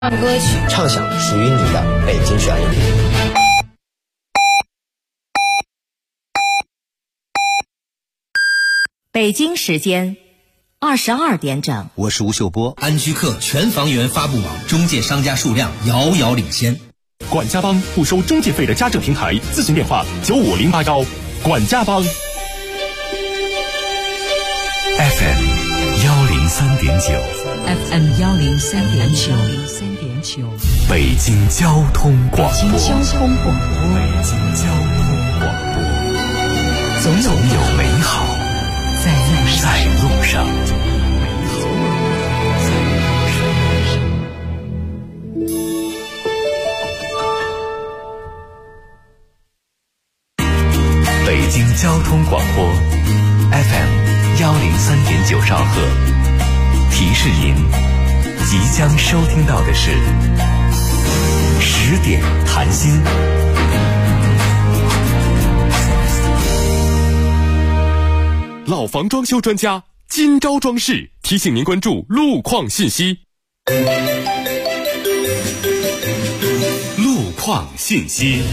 歌曲， 畅享属于你的北京旋律。 北京时间22点整， 我是吴秀波。安居客全房源发布网，中介商家数量遥遥领先。 管家帮不收中介费的家政平台，咨询电话95081。管家帮 FM 103.9 FM 103.9 北京交通广播。 北京交通广播。 总有美好在路上。北京交通广播 FM 103.9兆赫，提示您即将收听到的是10点谈心。 老房装修专家今朝装饰提醒您关注路况信息。路况信息。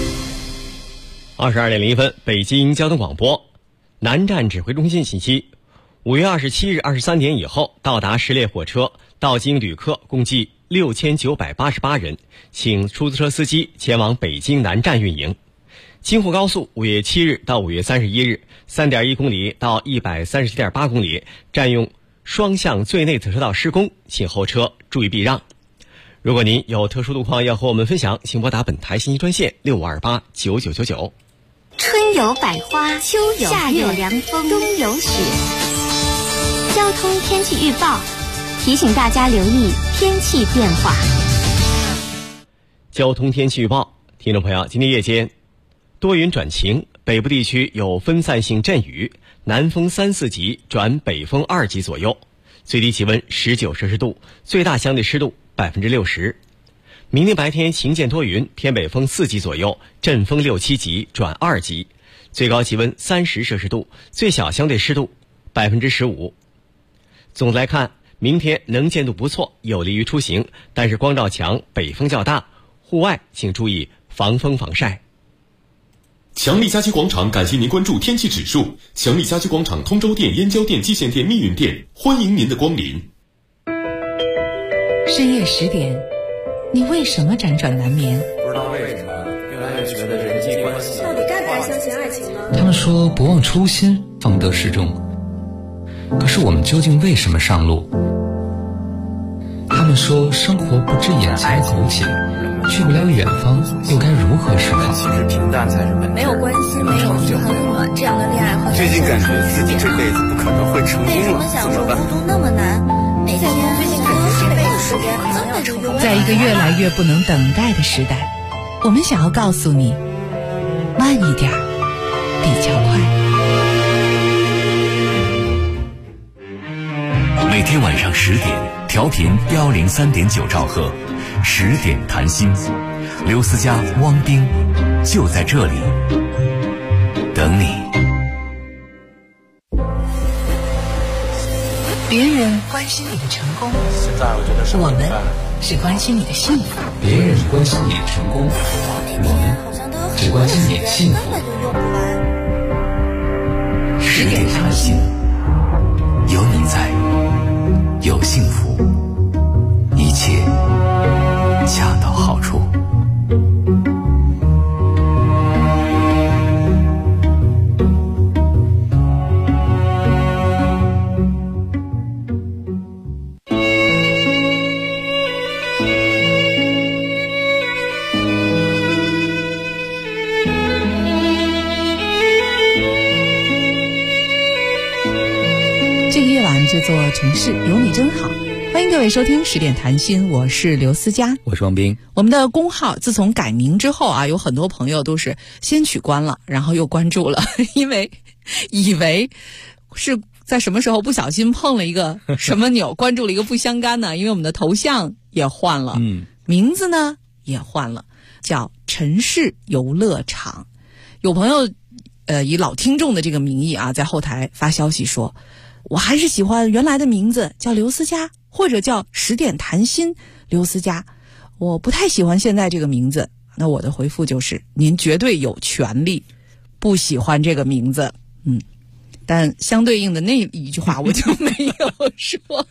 22点01分，北京交通广播南站指挥中心信息：5月27日23点以后到达10列火车到京旅客共计6988人，请出租车司机前往北京南站运营。京沪高速5月7日到5月31日 3.1 公里到 137.8 公里占用双向最内侧车道施工，请后车注意避让。如果您有特殊路况要和我们分享，请拨打本台信息专线65289999。 春有百花，秋有夏有凉风，冬有雪。交通天气预报提醒大家留意天气变化。 交通天气预报，听众朋友，今天夜间多云转晴，北部地区有分散性阵雨，南风3、4级转北风2级左右，最低气温19摄氏度，最大相对湿度60%。明天白天晴间多云，偏北风4级左右，阵风6、7级转2级，最高气温30摄氏度，最小相对湿度15%。总的来看，明天能见度不错，有利于出行，但是光照强，北风较大，户外请注意防风防晒。 强力家居广场感谢您关注天气指数。强力家居广场通州店、燕郊店、蓟县店、密云店，欢迎您的光临。 深夜10点，你为什么辗转难眠？ 不知道为什么，越来越觉得人际关系到底该不该相信爱情呢？ 他们说不忘初心，方得始终。可是我们究竟为什么上路？他们说生活不止眼前苟且，去不了远方，又该如何是好？ 其实平淡才是本质。 没有关系，没有很温暖，这样的恋爱会最近感觉自己这辈子不可能会成功了， 为什么享受孤独那么难？每天最近感觉这辈子时间可能要成功。 在一个越来越不能等待的时代，我们想要告诉你，慢一点，比较快。 每天晚上10点，调频103.9兆赫，10点谈心，刘思佳、汪冰就在这里等你。 别人关心你的成功， 现在我觉得我们是关心你的幸福。 别人关心你的成功，我们只关心你的幸福。 10点谈心，有你在，有幸福，一切恰到好处。 这个夜晚这座城市有你真好，欢迎各位收听10点谈心，我是刘思佳， 我是王斌。 我们的公号自从改名之后啊，有很多朋友都是先取关了，然后又关注了，因为以为是在什么时候不小心碰了一个什么钮，关注了一个不相干呢？因为我们的头像也换了，名字呢也换了，叫城市游乐场。有朋友以老听众的这个名义啊，在后台发消息说，我还是喜欢原来的名字，叫刘思佳，或者叫10点谈心， 刘思佳，我不太喜欢现在这个名字。那我的回复就是，您绝对有权利不喜欢这个名字。但相对应的那一句话我就没有说。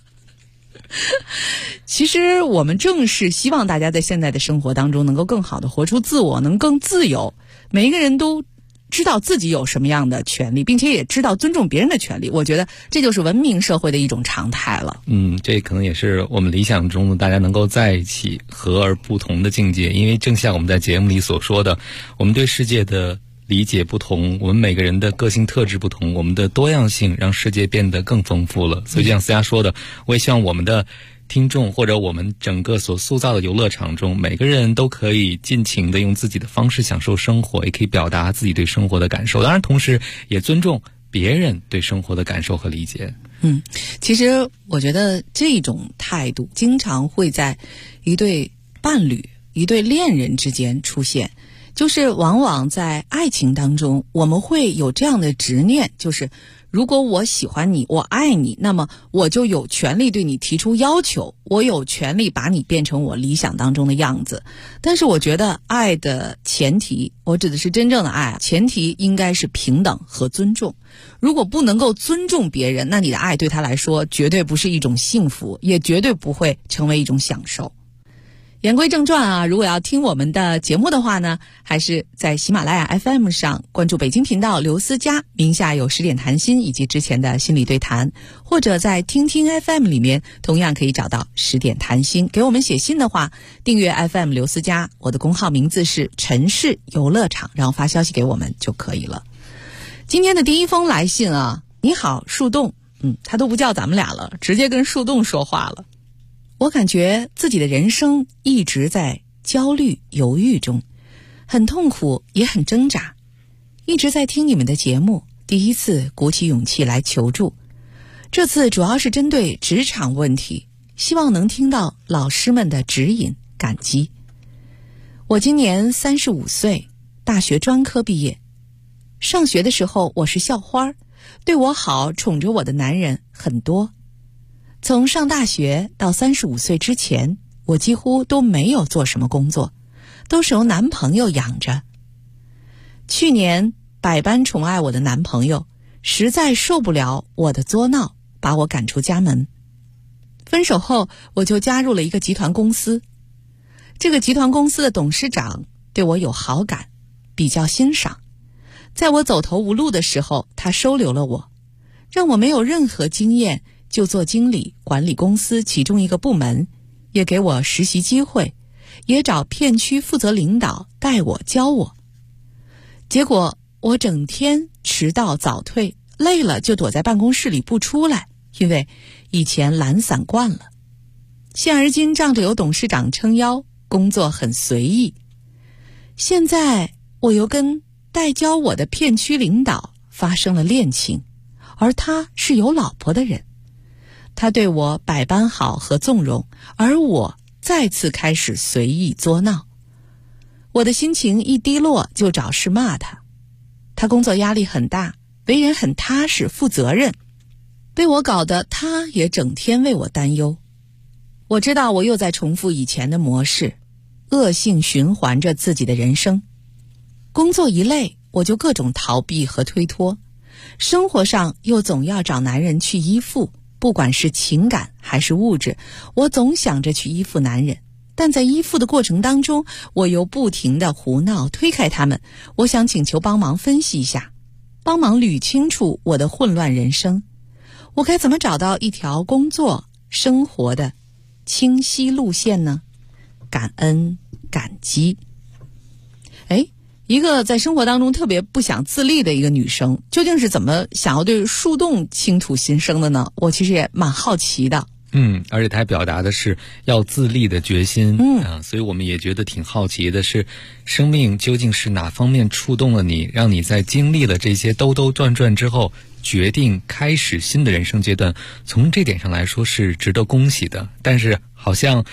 其实我们正是希望大家在现在的生活当中能够更好的活出自我，能更自由。每一个人都知道自己有什么样的权利，并且也知道尊重别人的权利。我觉得这就是文明社会的一种常态了。 这可能也是我们理想中大家能够在一起和而不同的境界。因为正像我们在节目里所说的，我们对世界的理解不同，我们每个人的个性特质不同，我们的多样性让世界变得更丰富了。所以就像思佳说的，我也希望我们的听众或者我们整个所塑造的游乐场中，每个人都可以尽情的用自己的方式享受生活，也可以表达自己对生活的感受，当然同时也尊重别人对生活的感受和理解。 其实我觉得这种态度经常会在一对伴侣、一对恋人之间出现，就是往往在爱情当中，我们会有这样的执念，就是如果我喜欢你，我爱你，那么我就有权利对你提出要求，我有权利把你变成我理想当中的样子。但是我觉得爱的前提，我指的是真正的爱，前提应该是平等和尊重。如果不能够尊重别人，那你的爱对他来说绝对不是一种幸福，也绝对不会成为一种享受。言归正传啊，如果要听我们的节目的话呢，还是在喜马拉雅 FM 上关注北京频道刘思佳，名下有10点谈心以及之前的心理对谈，或者在听听 FM 里面同样可以找到10点谈心。给我们写信的话，订阅 FM 刘思佳，我的公号名字是城市游乐场，然后发消息给我们就可以了。今天的第一封来信啊，你好树洞，他都不叫咱们俩了，直接跟树洞说话了。我感觉自己的人生一直在焦虑犹豫中，很痛苦也很挣扎，一直在听你们的节目，第一次鼓起勇气来求助。这次主要是针对职场问题，希望能听到老师们的指引，感激。我今年35岁，大学专科毕业。上学的时候我是校花，对我好宠着我的男人很多。从上大学到35岁之前，我几乎都没有做什么工作，都是由男朋友养着。去年百般宠爱我的男朋友实在受不了我的作闹，把我赶出家门。分手后，我就加入了一个集团公司。这个集团公司的董事长对我有好感，比较欣赏。在我走投无路的时候，他收留了我，让我没有任何经验就做经理，管理公司其中一个部门，也给我实习机会，也找片区负责领导带我教我。结果我整天迟到早退，累了就躲在办公室里不出来，因为以前懒散惯了。现而今仗着有董事长撑腰，工作很随意。现在我又跟带教我的片区领导发生了恋情，而他是有老婆的人。他对我百般好和纵容，而我再次开始随意作闹。我的心情一低落就找事骂他。他工作压力很大，为人很踏实负责任，被我搞得他也整天为我担忧。我知道我又在重复以前的模式，恶性循环着自己的人生。工作一累，我就各种逃避和推脱，生活上又总要找男人去依附，不管是情感还是物质，我总想着去依附男人，但在依附的过程当中，我又不停地胡闹推开他们。我想请求帮忙分析一下，帮忙捋清楚我的混乱人生，我该怎么找到一条工作生活的清晰路线呢？感恩感激。一个在生活当中特别不想自立的一个女生，究竟是怎么想要对树洞倾吐心声的呢？我其实也蛮好奇的。 而且他还表达的是要自立的决心。所以我们也觉得挺好奇的是，生命究竟是哪方面触动了你，让你在经历了这些兜兜转转之后，决定开始新的人生阶段。从这点上来说是值得恭喜的，但是好像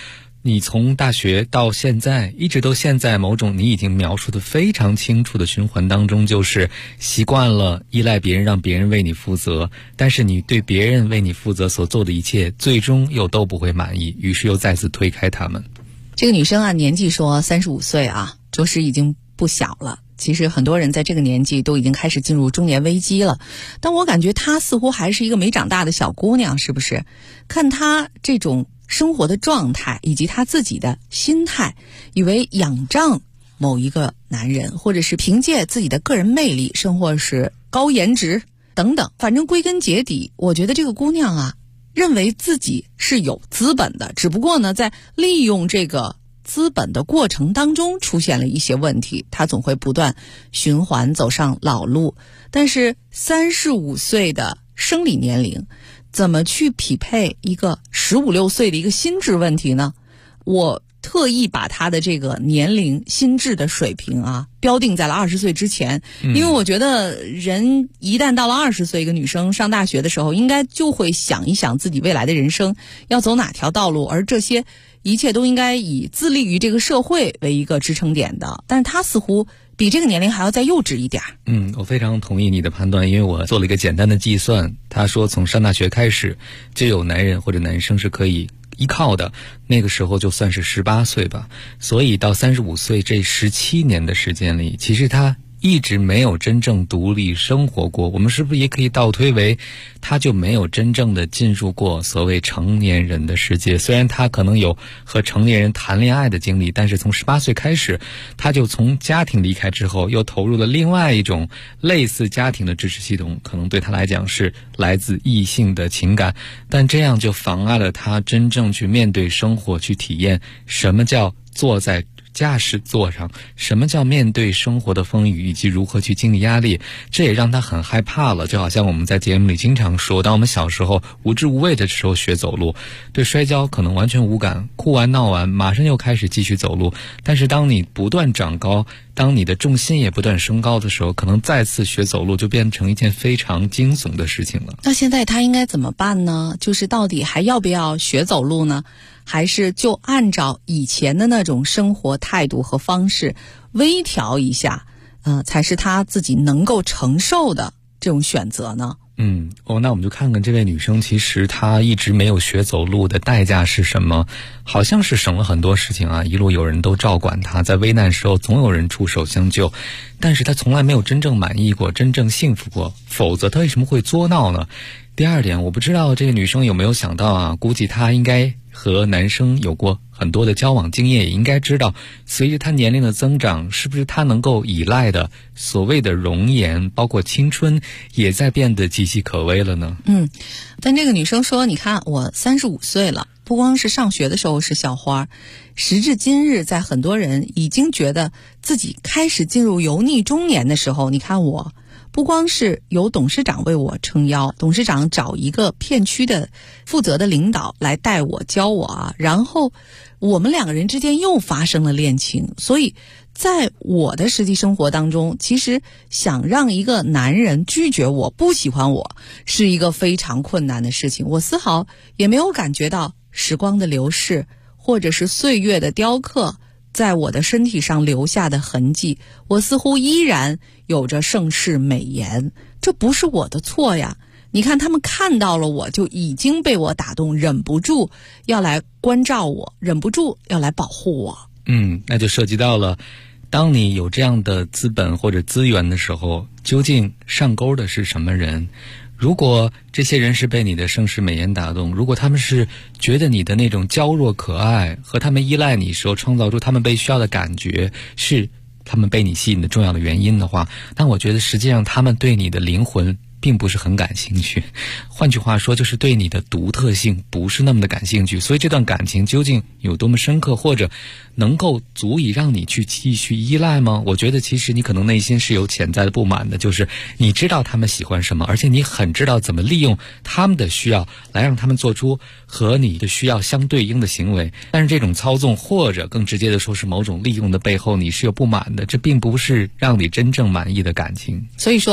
你从大学到现在，一直都陷在某种你已经描述的非常清楚的循环当中，就是习惯了依赖别人，让别人为你负责，但是你对别人为你负责所做的一切，最终又都不会满意，于是又再次推开他们。 这个女生啊，年纪说35岁啊，着实已经不小了。其实很多人在这个年纪都已经开始进入中年危机了，但我感觉她似乎还是一个没长大的小姑娘，是不是？看她这种生活的状态以及她自己的心态，以为仰仗某一个男人，或者是凭借自己的个人魅力，甚或是高颜值等等，反正归根结底，我觉得这个姑娘啊，认为自己是有资本的，只不过呢，在利用这个资本的过程当中出现了一些问题，她总会不断循环走上老路。但是35岁的生理年龄，怎么去匹配一个15、16岁的一个心智问题呢？我特意把她的这个年龄心智的水平啊标定在了20岁之前，因为我觉得人一旦到了20岁，一个女生上大学的时候，应该就会想一想自己未来的人生要走哪条道路，而这些一切都应该以自立于这个社会为一个支撑点的。但是她似乎比这个年龄还要再幼稚一点。 我非常同意你的判断，因为我做了一个简单的计算，他说从上大学开始就有男人或者男生是可以依靠的，那个时候就算是18岁吧，所以到35岁这17年的时间里，其实他一直没有真正独立生活过。我们是不是也可以倒推为他就没有真正的进入过所谓成年人的世界？虽然他可能有和成年人谈恋爱的经历，但是从18岁开始，他就从家庭离开之后，又投入了另外一种类似家庭的支持系统，可能对他来讲是来自异性的情感，但这样就妨碍了他真正去面对生活，去体验什么叫坐在驾驶座上，什么叫面对生活的风雨，以及如何去经历压力，这也让他很害怕了。就好像我们在节目里经常说，当我们小时候无知无畏的时候学走路，对摔跤可能完全无感，哭完闹完马上又开始继续走路，但是当你不断长高，当你的重心也不断升高的时候，可能再次学走路就变成一件非常惊悚的事情了。 那现在他应该怎么办呢？就是到底还要不要学走路呢？还是就按照以前的那种生活态度和方式微调一下，才是他自己能够承受的这种选择呢？ 那我们就看看这位女生，其实她一直没有学走路的代价是什么？好像是省了很多事情啊，一路有人都照管她，在危难时候总有人出手相救，但是她从来没有真正满意过，真正幸福过，否则她为什么会作闹呢？第二点，我不知道这个女生有没有想到啊，估计她应该和男生有过很多的交往经验，也应该知道随着她年龄的增长，是不是她能够依赖的所谓的容颜包括青春也在变得岌岌可危了呢？ 但这个女生说，你看我35岁了，不光是上学的时候是校花，时至今日，在很多人已经觉得自己开始进入油腻中年的时候，你看我不光是有董事长为我撑腰，董事长找一个片区的负责的领导来带我教我啊，然后我们两个人之间又发生了恋情。所以在我的实际生活当中，其实想让一个男人拒绝我，不喜欢我，是一个非常困难的事情。我丝毫也没有感觉到时光的流逝，或者是岁月的雕刻在我的身体上留下的痕迹，我似乎依然有着盛世美颜。这不是我的错呀，你看他们看到了我就已经被我打动，忍不住要来关照我，忍不住要来保护我。 那就涉及到了，当你有这样的资本或者资源的时候，究竟上钩的是什么人？如果这些人是被你的盛世美颜打动，如果他们是觉得你的那种娇弱可爱和他们依赖你时候创造出他们被需要的感觉是他们被你吸引的重要的原因的话，那我觉得实际上他们对你的灵魂并不是很感兴趣，换句话说就是对你的独特性不是那么的感兴趣。所以这段感情究竟有多么深刻，或者能够足以让你去继续依赖吗？我觉得其实你可能内心是有潜在的不满的，就是你知道他们喜欢什么，而且你很知道怎么利用他们的需要来让他们做出和你的需要相对应的行为，但是这种操纵或者更直接的说是某种利用的背后，你是有不满的，这并不是让你真正满意的感情。 所以说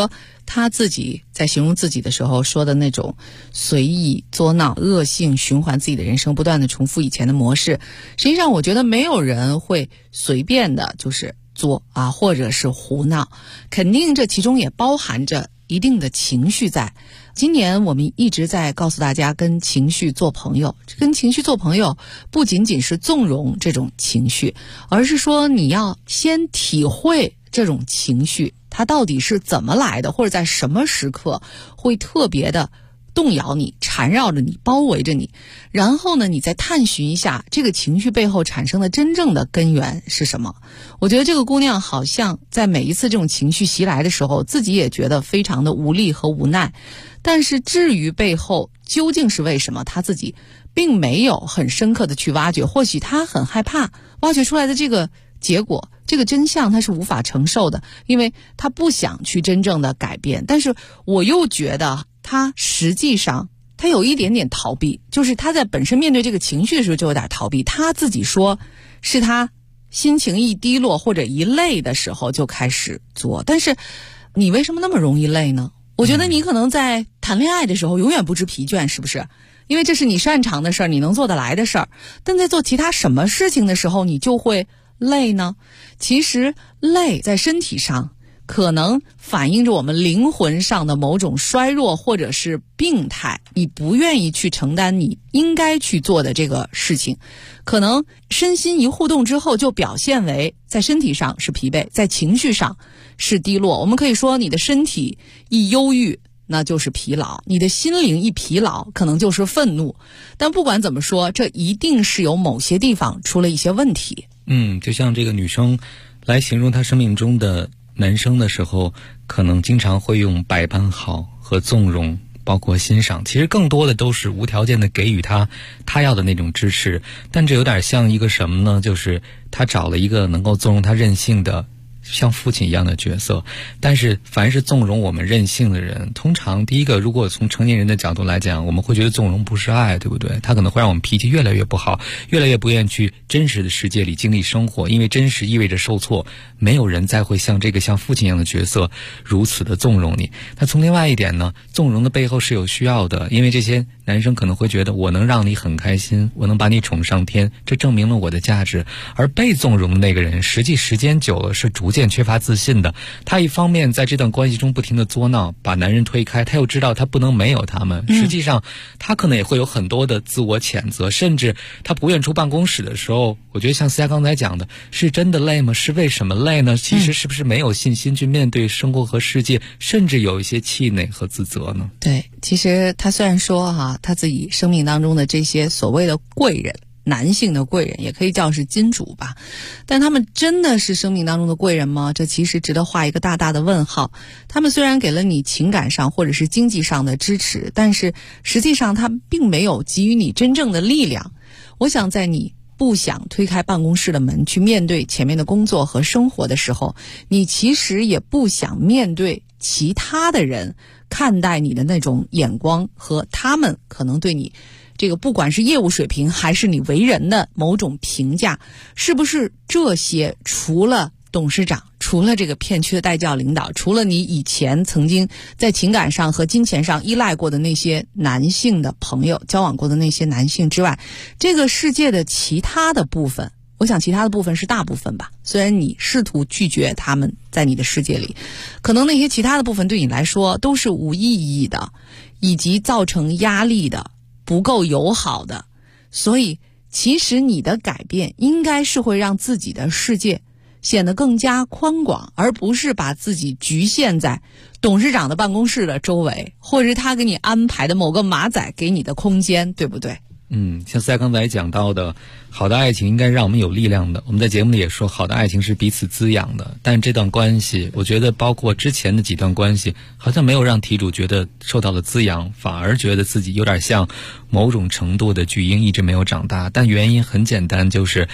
他自己在形容自己的时候说的那种随意作闹、恶性循环自己的人生，不断的重复以前的模式。实际上我觉得没有人会随便的就是作啊，或者是胡闹，肯定这其中也包含着一定的情绪在。今年我们一直在告诉大家跟情绪做朋友，跟情绪做朋友不仅仅是纵容这种情绪，而是说你要先体会这种情绪它到底是怎么来的，或者在什么时刻会特别的动摇你、缠绕着你、包围着你，然后呢你再探寻一下这个情绪背后产生的真正的根源是什么。我觉得这个姑娘好像在每一次这种情绪袭来的时候，自己也觉得非常的无力和无奈，但是至于背后究竟是为什么，她自己并没有很深刻的去挖掘，或许她很害怕挖掘出来的这个结果，这个真相她是无法承受的，因为她不想去真正的改变。但是我又觉得她实际上她有一点点逃避，就是她在本身面对这个情绪的时候就有点逃避。她自己说是她心情一低落或者一累的时候就开始做，但是你为什么那么容易累呢？我觉得你可能在谈恋爱的时候永远不知疲倦，是不是？因为这是你擅长的事儿，你能做得来的事儿。但在做其他什么事情的时候，你就会累呢？其实累在身体上可能反映着我们灵魂上的某种衰弱或者是病态，你不愿意去承担你应该去做的这个事情，可能身心一互动之后就表现为在身体上是疲惫，在情绪上是低落。我们可以说你的身体一忧郁那就是疲劳，你的心灵一疲劳可能就是愤怒。但不管怎么说，这一定是有某些地方出了一些问题。 就像这个女生来形容她生命中的男生的时候，可能经常会用百般好和纵容，包括欣赏，其实更多的都是无条件的给予他要的那种支持。但这有点像一个什么呢？就是他找了一个能够纵容他任性的像父亲一样的角色。但是凡是纵容我们任性的人，通常第一个，如果从成年人的角度来讲，我们会觉得纵容不是爱，对不对？他可能会让我们脾气越来越不好，越来越不愿意去真实的世界里经历生活，因为真实意味着受挫，没有人再会像这个像父亲一样的角色如此的纵容你。那从另外一点呢，纵容的背后是有需要的，因为这些男生可能会觉得我能让你很开心，我能把你宠上天，这证明了我的价值。而被纵容的那个人实际时间久了是逐渐缺乏自信的，他一方面在这段关系中不停的作闹，把男人推开，他又知道他不能没有他们，实际上他可能也会有很多的自我谴责，甚至他不愿出办公室的时候，我觉得像思佳刚才讲的，是真的累吗？是为什么累呢？其实是不是没有信心去面对生活和世界，甚至有一些气馁和自责呢？ 对，其实他虽然说他自己生命当中的这些所谓的贵人，男性的贵人也可以叫是金主吧，但他们真的是生命当中的贵人吗？这其实值得画一个大大的问号。他们虽然给了你情感上或者是经济上的支持，但是实际上他并没有给予你真正的力量。我想在你不想推开办公室的门去面对前面的工作和生活的时候，你其实也不想面对其他的人看待你的那种眼光和他们可能对你这个不管是业务水平还是你为人的某种评价，是不是这些除了董事长，除了这个片区的带教领导，除了你以前曾经在情感上和金钱上依赖过的那些男性的朋友，交往过的那些男性之外，这个世界的其他的部分，我想其他的部分是大部分吧，虽然你试图拒绝他们在你的世界里，可能那些其他的部分对你来说都是无意义的，以及造成压力的，不够友好的。所以其实你的改变应该是会让自己的世界显得更加宽广，而不是把自己局限在董事长的办公室的周围，或者是他给你安排的某个马仔给你的空间，对不对？ 像赛刚才讲到的，好的爱情应该让我们有力量的。我们在节目里也说，好的爱情是彼此滋养的。但这段关系，我觉得包括之前的几段关系，好像没有让题主觉得受到了滋养，反而觉得自己有点像某种程度的巨婴，一直没有长大。但原因很简单，就是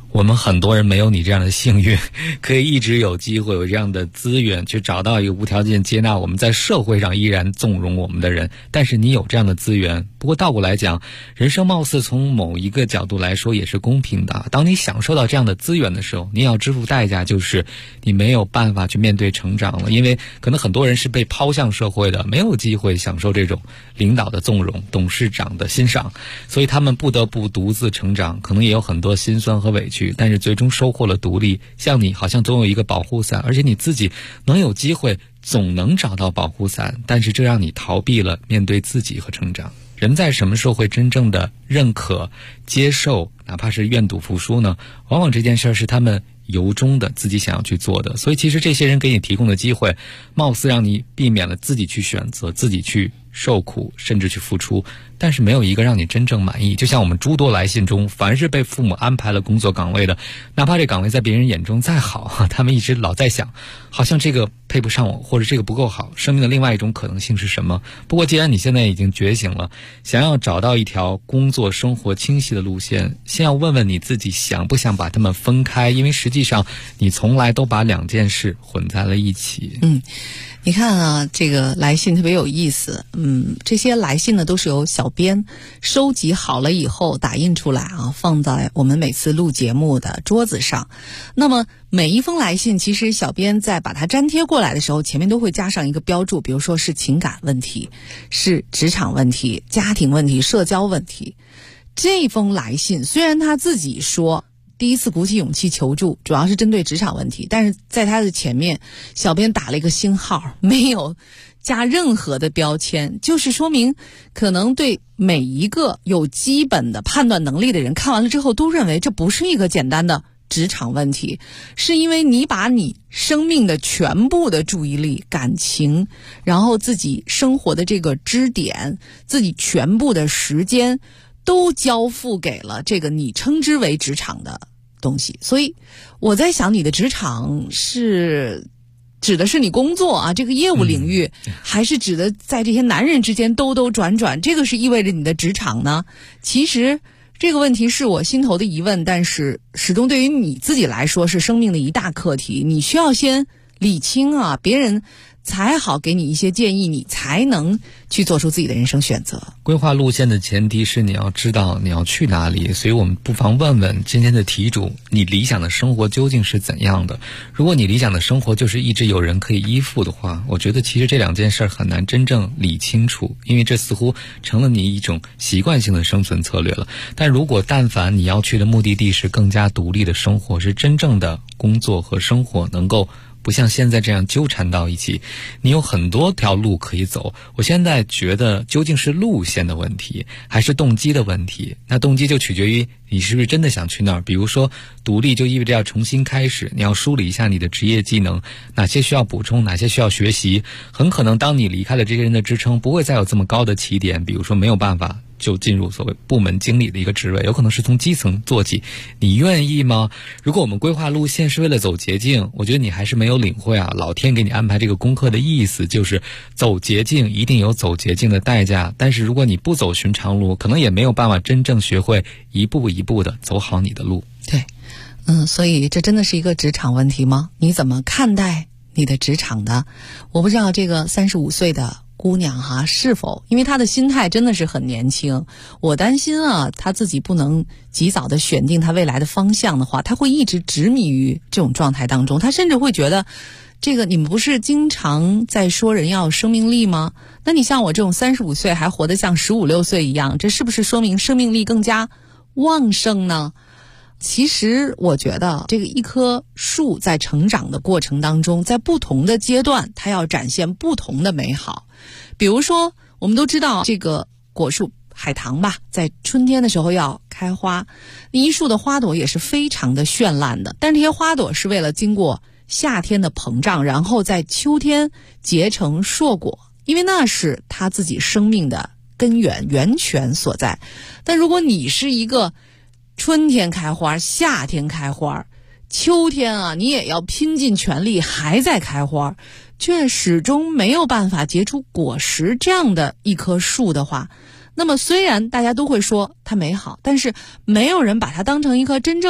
我们很多人没有你这样的幸运，可以一直有机会有这样的资源去找到一个无条件接纳我们，在社会上依然纵容我们的人。但是你有这样的资源，不过倒过来讲，人生貌似从某一个角度来说也是公平的。当你享受到这样的资源的时候，你要支付代价，就是你没有办法去面对成长了。因为可能很多人是被抛向社会的，没有机会享受这种领导的纵容、董事长的欣赏，所以他们不得不独自成长，可能也有很多辛酸和委屈，但是最终收获了独立。像你好像总有一个保护伞，而且你自己能有机会总能找到保护伞，但是这让你逃避了面对自己和成长。人在什么时候会真正的认可、接受，哪怕是愿赌服输呢？往往这件事是他们由衷的自己想要去做的。所以其实这些人给你提供的机会，貌似让你避免了自己去选择、自己去受苦，甚至去付出，但是没有一个让你真正满意。就像我们诸多来信中，凡是被父母安排了工作岗位的，哪怕这岗位在别人眼中再好，他们一直老在想，好像这个配不上我，或者这个不够好，生命的另外一种可能性是什么？不过既然你现在已经觉醒了，想要找到一条工作生活清晰的路线，先要问问你自己想不想把它们分开，因为实际上你从来都把两件事混在了一起。 你看啊，这个来信特别有意思。这些来信呢都是由小编收集好了以后打印出来啊，放在我们每次录节目的桌子上。那么每一封来信，其实小编在把它粘贴过来的时候，前面都会加上一个标注，比如说是情感问题、是职场问题、家庭问题、社交问题。这封来信虽然他自己说第一次鼓起勇气求助主要是针对职场问题，但是在他的前面小编打了一个星号，没有加任何的标签，就是说明可能对每一个有基本的判断能力的人看完了之后都认为这不是一个简单的职场问题，是因为你把你生命的全部的注意力、感情，然后自己生活的这个支点，自己全部的时间都交付给了这个你称之为职场的东西。所以我在想，你的职场是指的是你工作啊这个业务领域，还是指的在这些男人之间兜兜转转，这个是意味着你的职场呢？其实这个问题是我心头的疑问，但是始终对于你自己来说是生命的一大课题，你需要先理清啊，别人才好给你一些建议，你才能去做出自己的人生选择。 规划路线的前提是你要知道你要去哪里，所以我们不妨问问今天的题主，你理想的生活究竟是怎样的？如果你理想的生活就是一直有人可以依附的话，我觉得其实这两件事很难真正理清楚，因为这似乎成了你一种习惯性的生存策略了。但如果但凡你要去的目的地是更加独立的生活，是真正的工作和生活能够不像现在这样纠缠到一起，你有很多条路可以走。我现在觉得究竟是路线的问题还是动机的问题，那动机就取决于你是不是真的想去那儿。比如说独立就意味着要重新开始，你要梳理一下你的职业技能，哪些需要补充，哪些需要学习。很可能当你离开了这些人的支撑，不会再有这么高的起点，比如说没有办法就进入所谓部门经理的一个职位，有可能是从基层做起。你愿意吗？如果我们规划路线是为了走捷径，我觉得你还是没有领会啊，老天给你安排这个功课的意思就是走捷径一定有走捷径的代价，但是如果你不走寻常路，可能也没有办法真正学会一步一步的走好你的路。 对，所以这真的是一个职场问题吗？你怎么看待你的职场的？我不知道这个35岁的姑娘哈，是否因为她的心态真的是很年轻，我担心啊，她自己不能及早的选定她未来的方向的话，她会一直执迷于这种状态当中，她甚至会觉得这个你们不是经常在说人要有生命力吗？那你像我这种35岁还活得像15、16岁一样，这是不是说明生命力更加旺盛呢？其实我觉得这个一棵树在成长的过程当中，在不同的阶段它要展现不同的美好。比如说我们都知道这个果树海棠吧，在春天的时候要开花，一树的花朵也是非常的绚烂的，但这些花朵是为了经过夏天的膨胀，然后在秋天结成硕果，因为那是它自己生命的根源源泉所在。但如果你是一个春天开花，夏天开花，秋天啊你也要拼尽全力还在开花，却始终没有办法结出果实，这样的一棵树的话，那么虽然大家都会说它美好，但是没有人把它当成一棵真正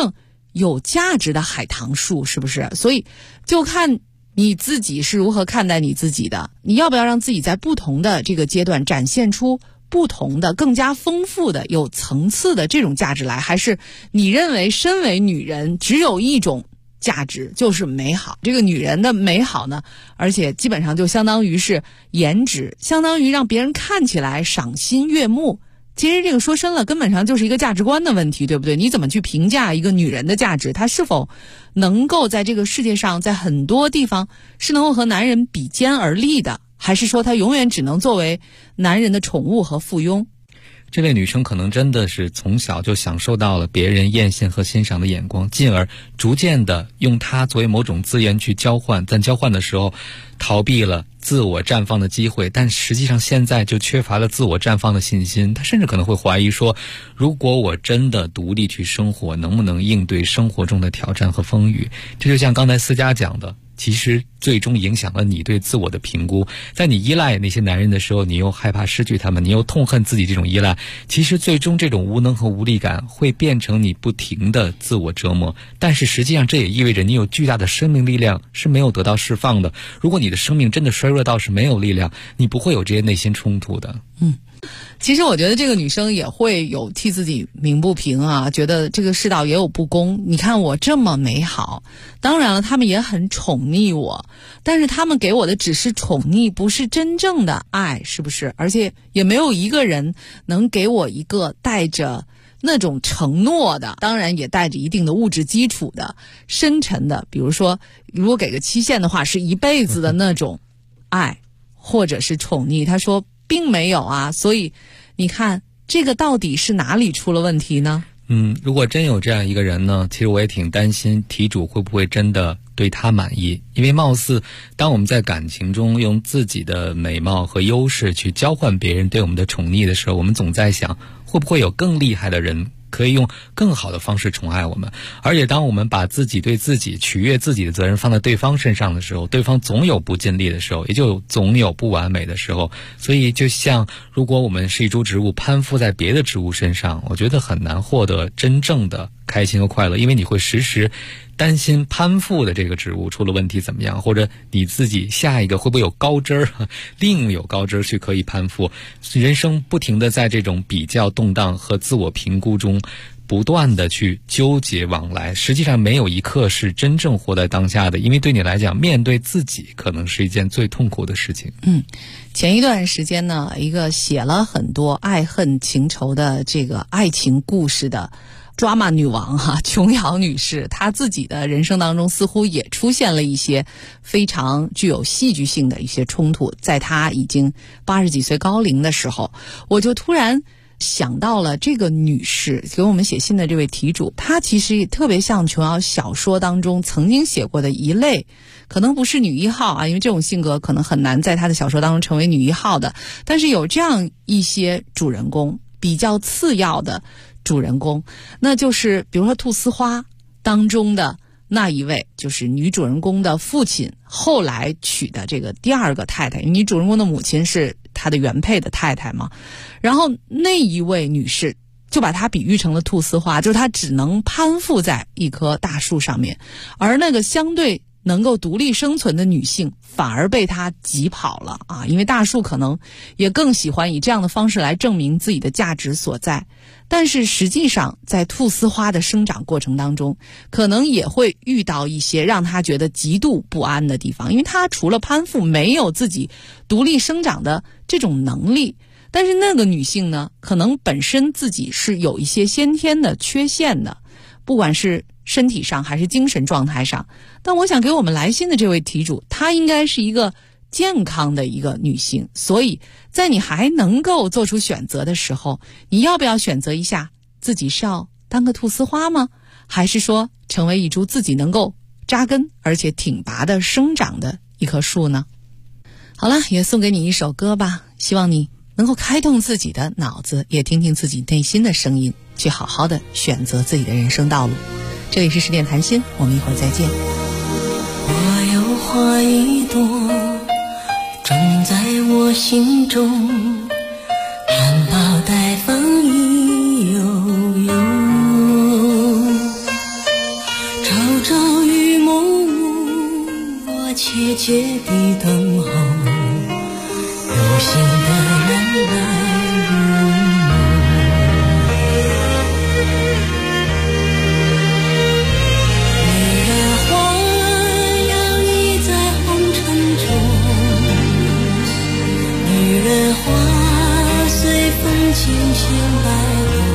有价值的海棠树，是不是？所以就看你自己是如何看待你自己的，你要不要让自己在不同的这个阶段展现出不同的更加丰富的有层次的这种价值来，还是你认为身为女人只有一种价值，就是美好？这个女人的美好呢，而且基本上就相当于是颜值，相当于让别人看起来赏心悦目。其实这个说深了根本上就是一个价值观的问题，对不对？你怎么去评价一个女人的价值？她是否能够在这个世界上在很多地方是能够和男人比肩而立的，还是说她永远只能作为男人的宠物和附庸？ 这类女生可能真的是从小就享受到了别人艳羡和欣赏的眼光，进而逐渐的用它作为某种资源去交换，但交换的时候逃避了自我绽放的机会，但实际上现在就缺乏了自我绽放的信心。她甚至可能会怀疑说，如果我真的独立去生活，能不能应对生活中的挑战和风雨？这就像刚才思佳讲的，其实最终影响了你对自我的评估。在你依赖那些男人的时候，你又害怕失去他们，你又痛恨自己这种依赖，其实最终这种无能和无力感会变成你不停的自我折磨。但是实际上这也意味着你有巨大的生命力量是没有得到释放的。如果你的生命真的衰弱到是没有力量，你不会有这些内心冲突的。 其实我觉得这个女生也会有替自己鸣不平啊，觉得这个世道也有不公。你看我这么美好，当然了，他们也很宠溺我，但是他们给我的只是宠溺，不是真正的爱，是不是？而且也没有一个人能给我一个带着那种承诺的，当然也带着一定的物质基础的深沉的，比如说如果给个期限的话是一辈子的那种爱或者是宠溺。他说并没有啊，所以你看这个到底是哪里出了问题呢？ 如果真有这样一个人呢，其实我也挺担心题主会不会真的对他满意。因为貌似当我们在感情中用自己的美貌和优势去交换别人对我们的宠溺的时候，我们总在想会不会有更厉害的人可以用更好的方式宠爱我们。而且当我们把自己对自己取悦自己的责任放在对方身上的时候，对方总有不尽力的时候，也就总有不完美的时候。所以就像如果我们是一株植物攀附在别的植物身上，我觉得很难获得真正的开心和快乐，因为你会时时担心攀附的这个植物出了问题怎么样，或者你自己下一个会不会有高枝儿，另有高枝儿去可以攀附。人生不停的在这种比较动荡和自我评估中不断的去纠结往来，实际上没有一刻是真正活在当下的，因为对你来讲面对自己可能是一件最痛苦的事情。 前一段时间呢，一个写了很多爱恨情仇的这个爱情故事的抓马女王琼瑶女士，她自己的人生当中似乎也出现了一些非常具有戏剧性的一些冲突。在她已经80几岁高龄的时候，我就突然想到了这个女士给我们写信的这位题主，她其实也特别像琼瑶小说当中曾经写过的一类，可能不是女一号啊，因为这种性格可能很难在她的小说当中成为女一号的，但是有这样一些主人公，比较次要的主人公，那就是比如说《菟丝花》当中的那一位，就是女主人公的父亲后来娶的这个第二个太太，女主人公的母亲是她的原配的太太嘛。然后那一位女士就把她比喻成了菟丝花，就是她只能攀附在一棵大树上面，而那个相对能够独立生存的女性反而被她挤跑了啊！因为大树可能也更喜欢以这样的方式来证明自己的价值所在。但是实际上在菟丝花的生长过程当中，可能也会遇到一些让她觉得极度不安的地方，因为她除了攀附没有自己独立生长的这种能力。但是那个女性呢，可能本身自己是有一些先天的缺陷的，不管是身体上还是精神状态上。但我想给我们来信的这位题主，她应该是一个健康的一个女性，所以在你还能够做出选择的时候，你要不要选择一下自己是要当个菟丝花吗？还是说成为一株自己能够扎根而且挺拔的生长的一棵树呢？好了，也送给你一首歌吧，希望你能够开动自己的脑子，也听听自己内心的声音，去好好的选择自己的人生道路。这里是十点谈心，我们一会儿再见。 我有花一朵，种在我心中，含苞待放意悠悠。 朝与暮，我切切地等候，有心的人来入女人花摇曳在红尘中，女人花随风轻轻摆动，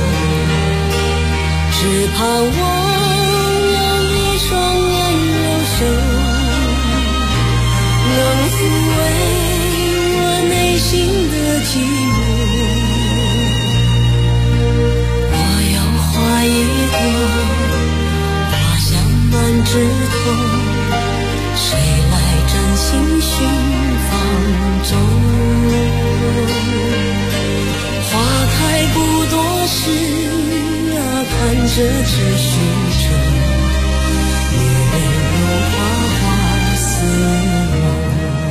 只盼望有一双温柔手，能抚慰我内心的寂寞。我有花一朵，花香满枝头，谁来真心寻芳踪？花开不多时啊，看着只虚着，女人如花花似梦。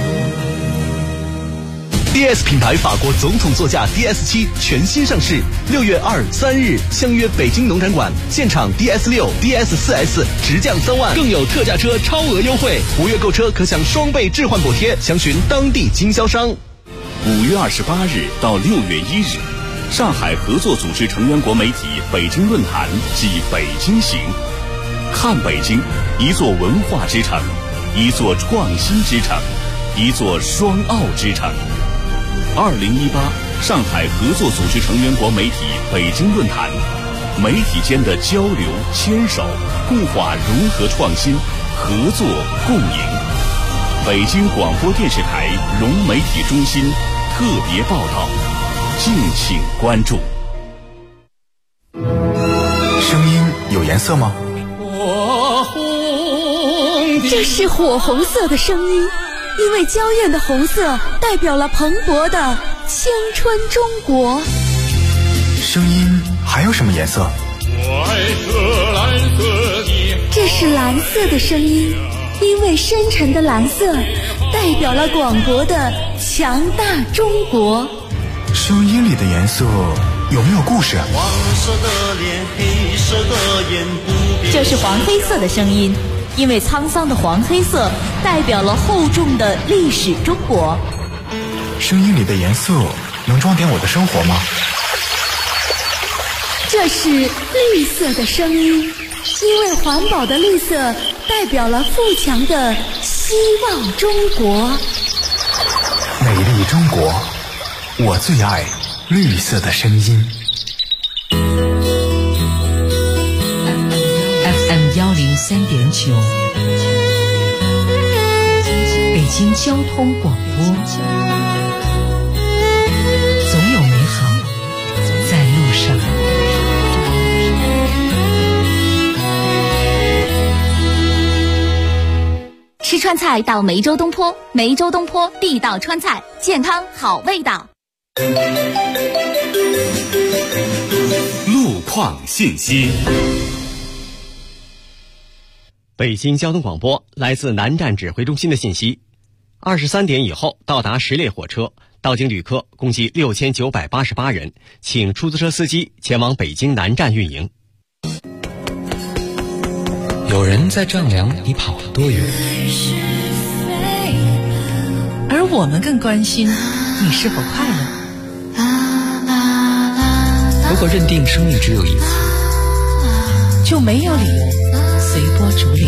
DS 品牌法国总统座驾 DS7 全新上市，6月2、3日相约北京农展馆，现场 DS6、DS4S 直降3万，更有特价车超额优惠，5月购车可享双倍置换补贴，详询当地经销商。 5月28日到6月1日，上海合作组织成员国媒体北京论坛暨北京行，看北京，一座文化之城，一座创新之城，一座双奥之城。2018上海合作组织成员国媒体北京论坛，媒体间的交流牵手，固化融合创新，合作共赢。北京广播电视台融媒体中心特别报道，敬请关注。 声音有颜色吗？ 这是火红色的声音，因为娇艳的红色代表了蓬勃的青春中国。 声音还有什么颜色？ 这是蓝色的声音，因为深沉的蓝色代表了广博的强大中国。 声音里的颜色有没有故事？ 黄色的脸，黑色的眼，不变。 这是黄黑色的声音，因为沧桑的黄黑色代表了厚重的历史中国。 声音里的颜色能装点我的生活吗？ 这是绿色的声音，因为环保的绿色代表了富强的希望中国。 美丽中国，我最爱绿色的声音。 FM 103.9，北京交通广播，总有美好在路上。 吃川菜到梅州东坡，梅州东坡地道川菜，健康好味道。 路况信息。 北京交通广播来自南站指挥中心的信息：23点以后到达10列火车，到京旅客共计6988人，请出租车司机前往北京南站运营。 有人在丈量你跑了多远， 而我们更关心你是否快乐。 如果认定生命只有一次， 就没有理由随波逐流。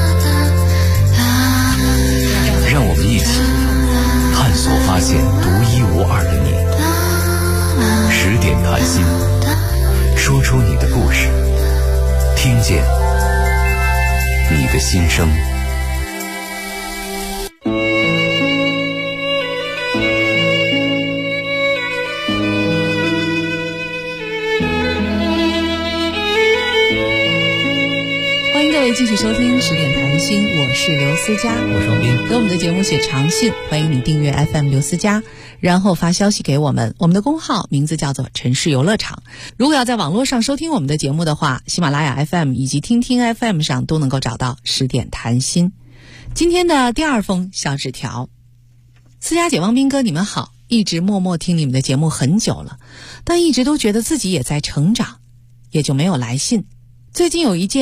让我们一起探索发现独一无二的你。10点谈心，说出你的故事，听见你的心声。 欢迎各位继续收听10点谈心，我是刘思佳， 我是王斌。 给我们的节目写长信，欢迎你订阅 FM 刘思佳，然后发消息给我们。我们的公号名字叫做城市游乐场。如果要在网络上收听我们的节目的话，喜马拉雅 FM 以及听听 FM 上都能够找到10点谈心。今天的第2封小纸条，思佳姐、王斌哥，你们好，一直默默听你们的节目很久了，但一直都觉得自己也在成长，也就没有来信。最近有一件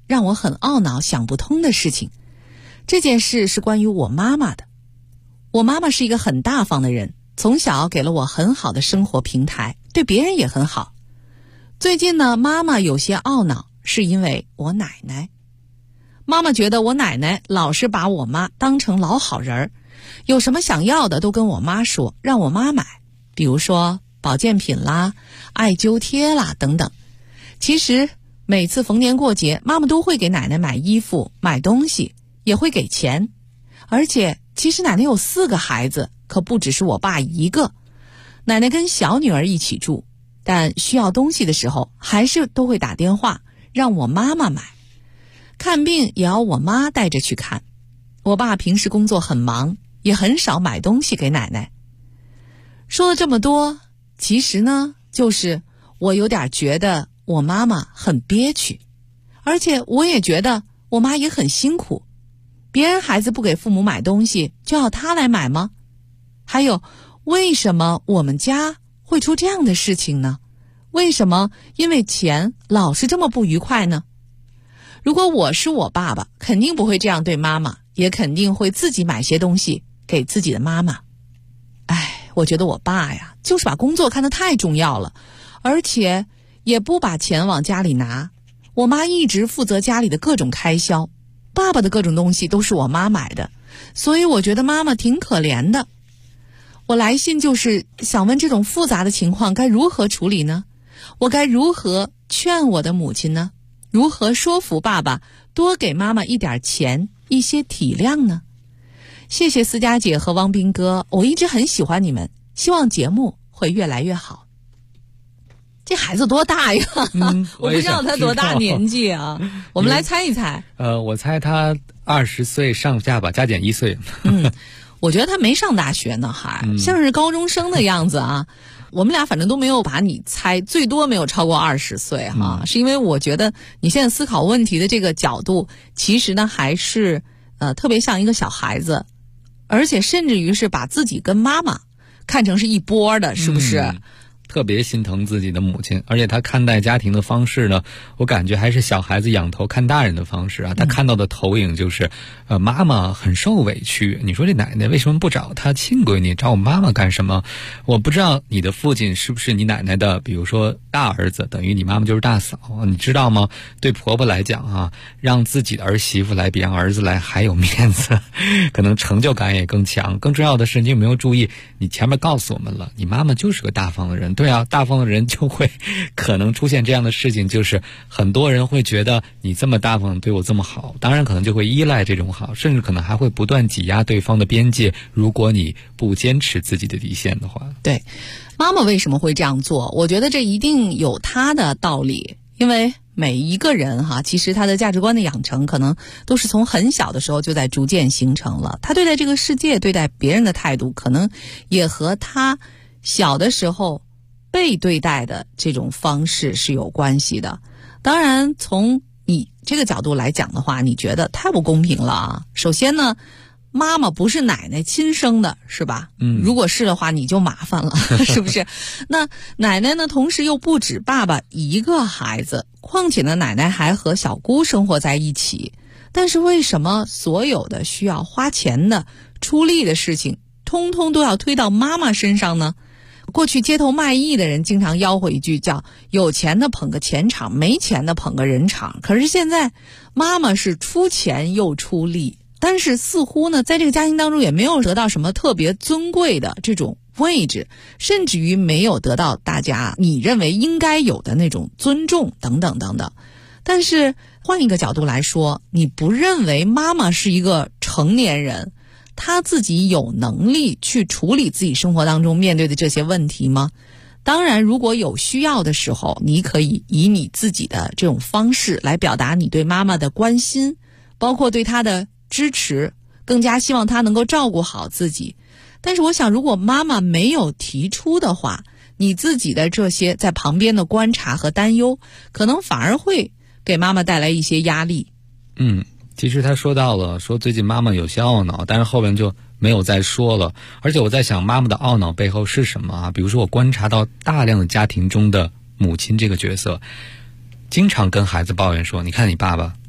让我很懊恼想不通的事情。这件事是关于我妈妈的。我妈妈是一个很大方的人，从小给了我很好的生活平台，对别人也很好。最近呢，妈妈有些懊恼，是因为我奶奶。妈妈觉得我奶奶老是把我妈当成老好人，有什么想要的都跟我妈说，让我妈买，比如说保健品啦、艾灸贴啦等等。其实每次逢年过节，妈妈都会给奶奶买衣服、买东西，也会给钱。而且其实奶奶有4个孩子，可不只是我爸一个。奶奶跟小女儿一起住，但需要东西的时候还是都会打电话让我妈妈买。看病也要我妈带着去看。我爸平时工作很忙，也很少买东西给奶奶。说了这么多，其实呢，就是我有点觉得我妈妈很憋屈，而且我也觉得我妈也很辛苦。别人孩子不给父母买东西，就要她来买吗？还有，为什么我们家会出这样的事情呢？为什么因为钱老是这么不愉快呢？如果我是我爸爸，肯定不会这样对妈妈，也肯定会自己买些东西给自己的妈妈。我觉得我爸呀，就是把工作看得太重要了，而且也不把钱往家里拿。我妈一直负责家里的各种开销，爸爸的各种东西都是我妈买的，所以我觉得妈妈挺可怜的。我来信就是想问，这种复杂的情况该如何处理呢？我该如何劝我的母亲呢？如何说服爸爸多给妈妈一点钱，一些体谅呢？谢谢思佳姐和汪斌哥，我一直很喜欢你们，希望节目会越来越好。这孩子多大呀？我不知道他多大年纪啊。我们来猜一猜。 我猜他20岁上下吧，加减1岁。 我觉得他没上大学呢，还像是高中生的样子啊。我们俩反正都没有把你猜，最多没有超过20岁哈。是因为我觉得你现在思考问题的这个角度，其实呢还是特别像一个小孩子，而且甚至于是把自己跟妈妈看成是一波的，是不是？ 特别心疼自己的母亲，而且他看待家庭的方式呢，我感觉还是小孩子仰头看大人的方式啊。他看到的投影就是，妈妈很受委屈。你说这奶奶为什么不找她亲闺女，找我妈妈干什么？我不知道你的父亲是不是你奶奶的，比如说大儿子，等于你妈妈就是大嫂，你知道吗？对婆婆来讲啊，让自己的儿媳妇来比让儿子来还有面子，可能成就感也更强。更重要的是，你有没有注意，你前面告诉我们了，你妈妈就是个大方的人。对啊，大方的人就会可能出现这样的事情，就是很多人会觉得你这么大方，对我这么好，当然可能就会依赖这种好，甚至可能还会不断挤压对方的边界，如果你不坚持自己的底线的话。 对，妈妈为什么会这样做？我觉得这一定有她的道理，因为每一个人哈，其实他的价值观的养成可能都是从很小的时候就在逐渐形成了，他对待这个世界、对待别人的态度，可能也和他小的时候被对待的这种方式是有关系的。当然从你这个角度来讲的话，你觉得太不公平了啊。首先呢，妈妈不是奶奶亲生的，是吧？如果是的话你就麻烦了是不是？那奶奶呢，同时又不止爸爸一个孩子，况且呢奶奶还和小姑生活在一起。但是为什么所有的需要花钱的、出力的事情通通都要推到妈妈身上呢？过去街头卖艺的人经常吆喝一句叫有钱的捧个钱场，没钱的捧个人场。可是现在妈妈是出钱又出力，但是似乎呢在这个家庭当中也没有得到什么特别尊贵的这种位置，甚至于没有得到大家你认为应该有的那种尊重等等等等。但是换一个角度来说，你不认为妈妈是一个成年人，他自己有能力去处理自己生活当中面对的这些问题吗？当然，如果有需要的时候，你可以以你自己的这种方式来表达你对妈妈的关心，包括对她的支持，更加希望她能够照顾好自己。但是我想，如果妈妈没有提出的话，你自己的这些在旁边的观察和担忧，可能反而会给妈妈带来一些压力。 其实他说到了，说最近妈妈有些懊恼，但是后面就没有再说了。而且我在想，妈妈的懊恼背后是什么啊？比如说我观察到大量的家庭中的母亲这个角色，经常跟孩子抱怨说，你看你爸爸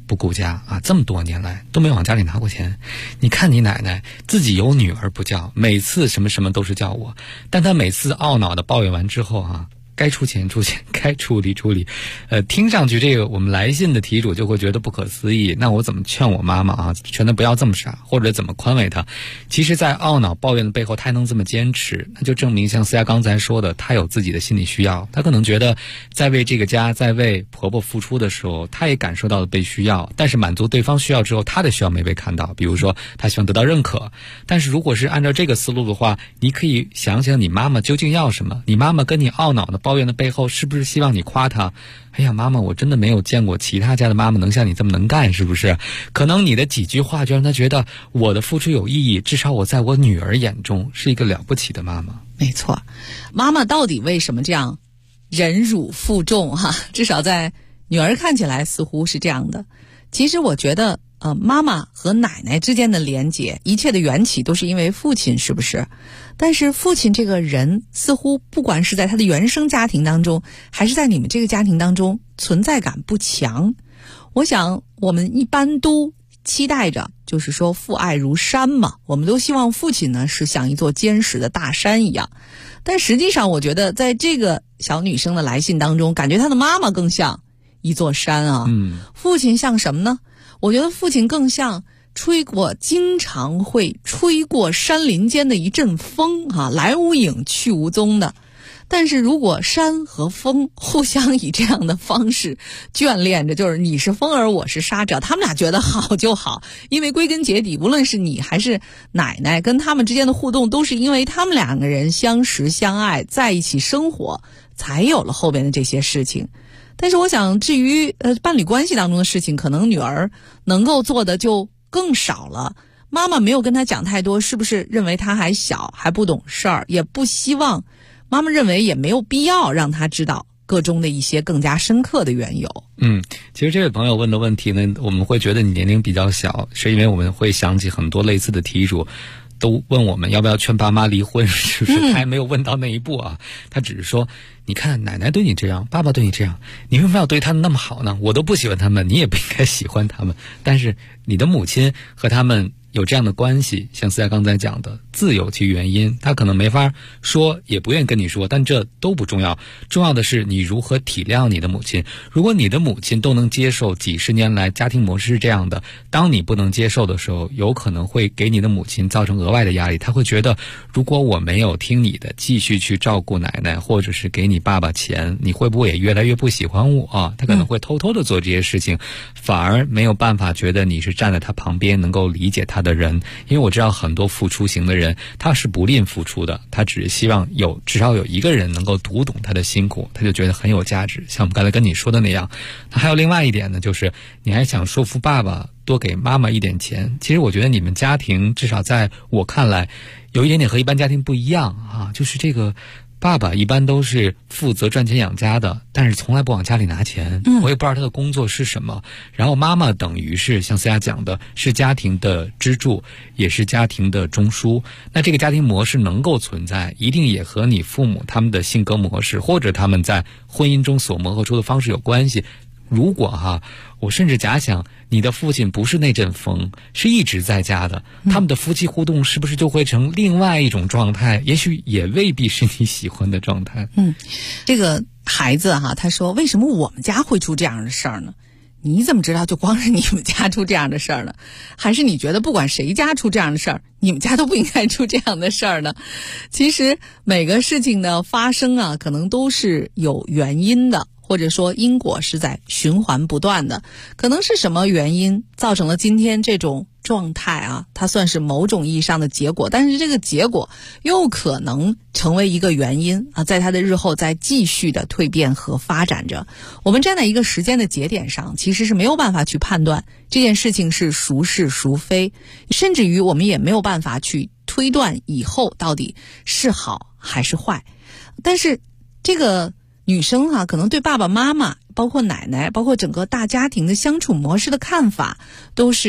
不顾家啊，这么多年来都没往家里拿过钱。你看你奶奶自己有女儿不叫，每次什么什么都是叫我，但她每次懊恼的抱怨完之后啊，该出钱出钱，该处理处理。听上去这个我们来信的题主就会觉得不可思议，那我怎么劝我妈妈啊，劝她不要这么傻，或者怎么宽慰她？其实在懊恼抱怨的背后，她还能这么坚持，那就证明像思佳刚才说的，她有自己的心理需要。她可能觉得在为这个家，在为婆婆付出的时候，她也感受到了被需要，但是满足对方需要之后，她的需要没被看到。比如说她希望得到认可，但是如果是按照这个思路的话，你可以想想你妈妈究竟要什么？你妈妈跟你懊恼的抱怨的背后，是不是希望你夸她？哎呀，妈妈，我真的没有见过其他家的妈妈能像你这么能干，是不是？可能你的几句话就让她觉得我的付出有意义，至少我在我女儿眼中是一个了不起的妈妈。 没错，妈妈到底为什么这样忍辱负重哈？至少在女儿看起来似乎是这样的。其实我觉得妈妈和奶奶之间的连结，一切的缘起都是因为父亲，是不是？但是父亲这个人似乎不管是在他的原生家庭当中，还是在你们这个家庭当中，存在感不强。我想我们一般都期待着，就是说父爱如山嘛，我们都希望父亲呢是像一座坚实的大山一样。但实际上我觉得在这个小女生的来信当中，感觉她的妈妈更像一座山啊。父亲像什么呢？我觉得父亲更像经常会吹过山林间的一阵风啊，来无影去无踪的。但是如果山和风互相以这样的方式眷恋着，就是你是风儿我是沙，只要他们俩觉得好就好。因为归根结底，无论是你还是奶奶跟他们之间的互动，都是因为他们两个人相识相爱，在一起生活，才有了后边的这些事情。但是我想至于伴侣关系当中的事情，可能女儿能够做的就更少了。妈妈没有跟她讲太多，是不是认为她还小还不懂事儿，也不希望，妈妈认为也没有必要让她知道个中的一些更加深刻的缘由。 其实这位朋友问的问题呢，我们会觉得你年龄比较小，是因为我们会想起很多类似的题主都问我们要不要劝爸妈离婚，是不是？他还没有问到那一步啊，他只是说，你看奶奶对你这样，爸爸对你这样，你为什么要对他们那么好呢？我都不喜欢他们，你也不应该喜欢他们。但是你的母亲和他们有这样的关系，像思佳刚才讲的，自有其原因，他可能没法说，也不愿意跟你说，但这都不重要，重要的是你如何体谅你的母亲。如果你的母亲都能接受几十年来家庭模式是这样的，当你不能接受的时候，有可能会给你的母亲造成额外的压力。他会觉得，如果我没有听你的，继续去照顾奶奶，或者是给你爸爸钱，你会不会也越来越不喜欢我啊？他可能会偷偷的做这些事情，反而没有办法觉得你是站在他旁边能够理解他的人。因为我知道很多付出型的人，他是不吝付出的，他只是希望至少有一个人能够读懂他的辛苦，他就觉得很有价值。像我们刚才跟你说的那样。那还有另外一点呢，就是你还想说服爸爸多给妈妈一点钱。其实我觉得你们家庭至少在我看来有一点点和一般家庭不一样啊，就是这个爸爸一般都是负责赚钱养家的，但是从来不往家里拿钱。我也不知道他的工作是什么。然后妈妈等于是像思佳讲的，是家庭的支柱，也是家庭的中枢。那这个家庭模式能够存在，一定也和你父母他们的性格模式，或者他们在婚姻中所磨合出的方式有关系。如果我甚至假想你的父亲不是那阵风，是一直在家的，他们的夫妻互动是不是就会成另外一种状态？也许也未必是你喜欢的状态。 这个孩子他说为什么我们家会出这样的事儿呢？你怎么知道就光是你们家出这样的事儿呢？还是你觉得不管谁家出这样的事儿，你们家都不应该出这样的事儿呢？其实每个事情的发生可能都是有原因的，或者说因果是在循环不断的。可能是什么原因造成了今天这种状态它算是某种意义上的结果，但是这个结果又可能成为一个原因在它的日后再继续的蜕变和发展着。我们站在一个时间的节点上，其实是没有办法去判断这件事情是孰是孰非，甚至于我们也没有办法去推断以后到底是好还是坏。但是这个女生可能对爸爸妈妈包括奶奶包括整个大家庭的相处模式的看法都是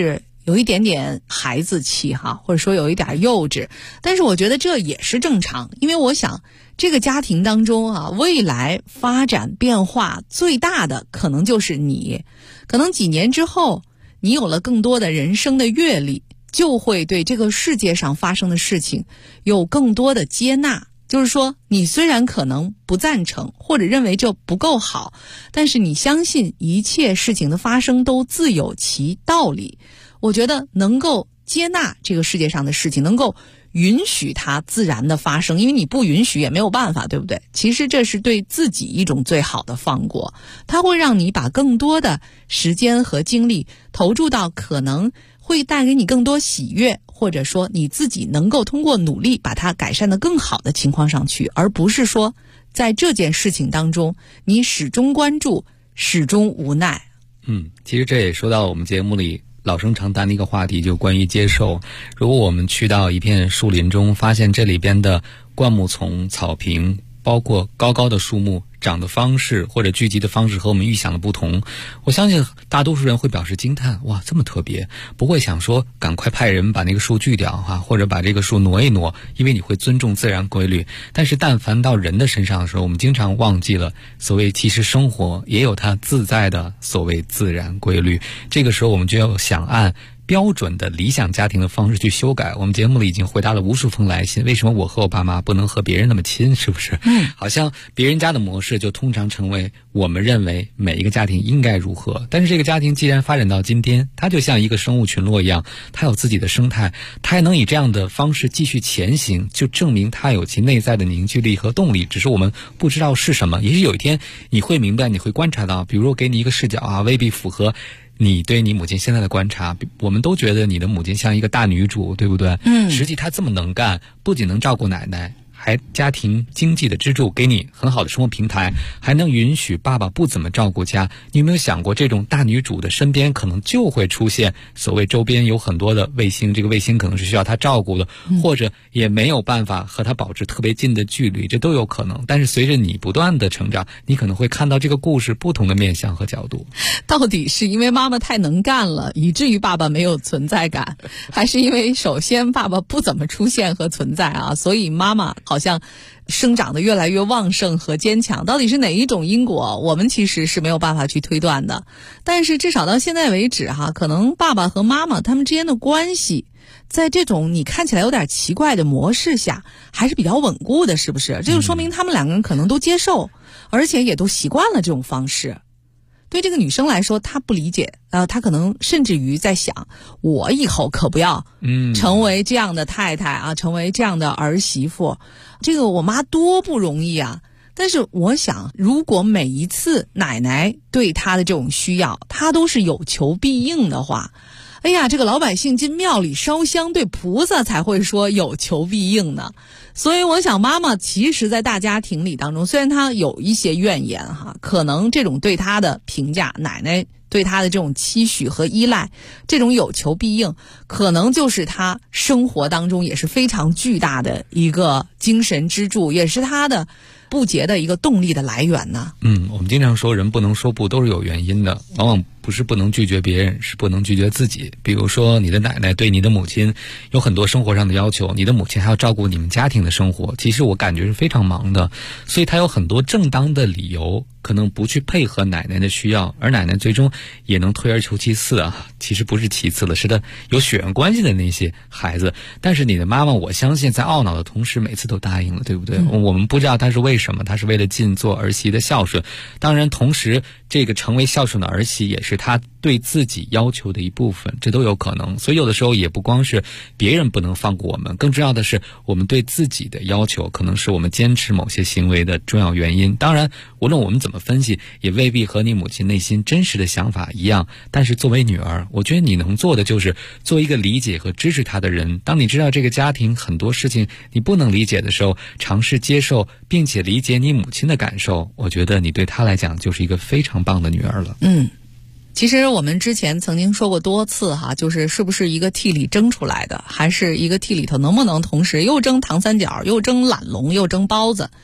有一点点孩子气哈，或者说有一点幼稚，但是我觉得这也是正常，因为我想这个家庭当中啊，未来发展变化最大的可能就是你，可能几年之后你有了更多的人生的阅历，就会对这个世界上发生的事情有更多的接纳。就是说你虽然可能不赞成或者认为这不够好，但是你相信一切事情的发生都自有其道理。我觉得能够接纳这个世界上的事情，能够允许它自然的发生，因为你不允许也没有办法，对不对？其实这是对自己一种最好的放过，它会让你把更多的时间和精力投注到可能会带给你更多喜悦，或者说你自己能够通过努力把它改善得更好的情况上去，而不是说在这件事情当中你始终关注，始终无奈。 其实这也说到我们节目里老生常谈的一个话题，就关于接受。如果我们去到一片树林中，发现这里边的灌木丛、草坪，包括高高的树木长的方式或者聚集的方式和我们预想的不同，我相信大多数人会表示惊叹，哇，这么特别，不会想说赶快派人把那个树锯掉或者把这个树挪一挪，因为你会尊重自然规律。但是但凡到人的身上的时候，我们经常忘记了所谓其实生活也有它自在的所谓自然规律。这个时候我们就要想按标准的理想家庭的方式去修改。我们节目里已经回答了无数封来信，为什么我和我爸妈不能和别人那么亲，是不是？好像别人家的模式就通常成为我们认为每一个家庭应该如何。但是这个家庭既然发展到今天，它就像一个生物群落一样，它有自己的生态，它还能以这样的方式继续前行，就证明它有其内在的凝聚力和动力，只是我们不知道是什么。也许有一天你会明白，你会观察到，比如我给你一个视角未必符合你对你母亲现在的观察，我们都觉得你的母亲像一个大女主，对不对？实际她这么能干，不仅能照顾奶奶，还家庭经济的支柱，给你很好的生活平台，还能允许爸爸不怎么照顾家。你有没有想过，这种大女主的身边可能就会出现所谓周边有很多的卫星，这个卫星可能是需要她照顾的，或者也没有办法和她保持特别近的距离，这都有可能。但是随着你不断的成长，你可能会看到这个故事不同的面向和角度。 到底是因为妈妈太能干了，以至于爸爸没有存在感，还是因为首先爸爸不怎么出现和存在所以妈妈好像生长得越来越旺盛和坚强？到底是哪一种因果，我们其实是没有办法去推断的。但是至少到现在为止可能爸爸和妈妈他们之间的关系在这种你看起来有点奇怪的模式下还是比较稳固的，是不是？这就说明他们两个人可能都接受，而且也都习惯了这种方式。对这个女生来说，她不理解，她可能甚至于在想，我以后可不要成为这样的太太成为这样的儿媳妇，这个我妈多不容易啊。但是我想，如果每一次奶奶对她的这种需要，她都是有求必应的话，哎呀，这个老百姓进庙里烧香，对菩萨才会说有求必应呢。所以我想妈妈其实在大家庭里当中，虽然她有一些怨言可能这种对她的评价，奶奶对她的这种期许和依赖，这种有求必应，可能就是她生活当中也是非常巨大的一个精神支柱，也是她的不竭的一个动力的来源呢。 我们经常说人不能说不都是有原因的，往往不是不能拒绝别人，是不能拒绝自己。比如说你的奶奶对你的母亲有很多生活上的要求，你的母亲还要照顾你们家庭的生活，其实我感觉是非常忙的，所以她有很多正当的理由可能不去配合奶奶的需要，而奶奶最终也能退而求其次其实不是其次的，是她有血缘关系的那些孩子。但是你的妈妈，我相信在懊恼的同时每次都答应了，对不对？我们不知道她是为什么，她是为了尽做儿媳的孝顺，当然同时这个成为孝顺的儿媳也是她对自己要求的一部分，这都有可能。所以有的时候也不光是别人不能放过我们，更重要的是我们对自己的要求可能是我们坚持某些行为的重要原因。当然无论我们怎么分析，也未必和你母亲内心真实的想法一样，但是作为女儿，我觉得你能做的就是做一个理解和支持她的人。当你知道这个家庭很多事情你不能理解的时候，尝试接受并且理解你母亲的感受，我觉得你对她来讲就是一个非常棒的女儿了。 其实我们之前曾经说过多次就是是不是一个屉里蒸出来的，还是一个屉里头能不能同时又蒸糖三角，又蒸懒龙，又蒸包子。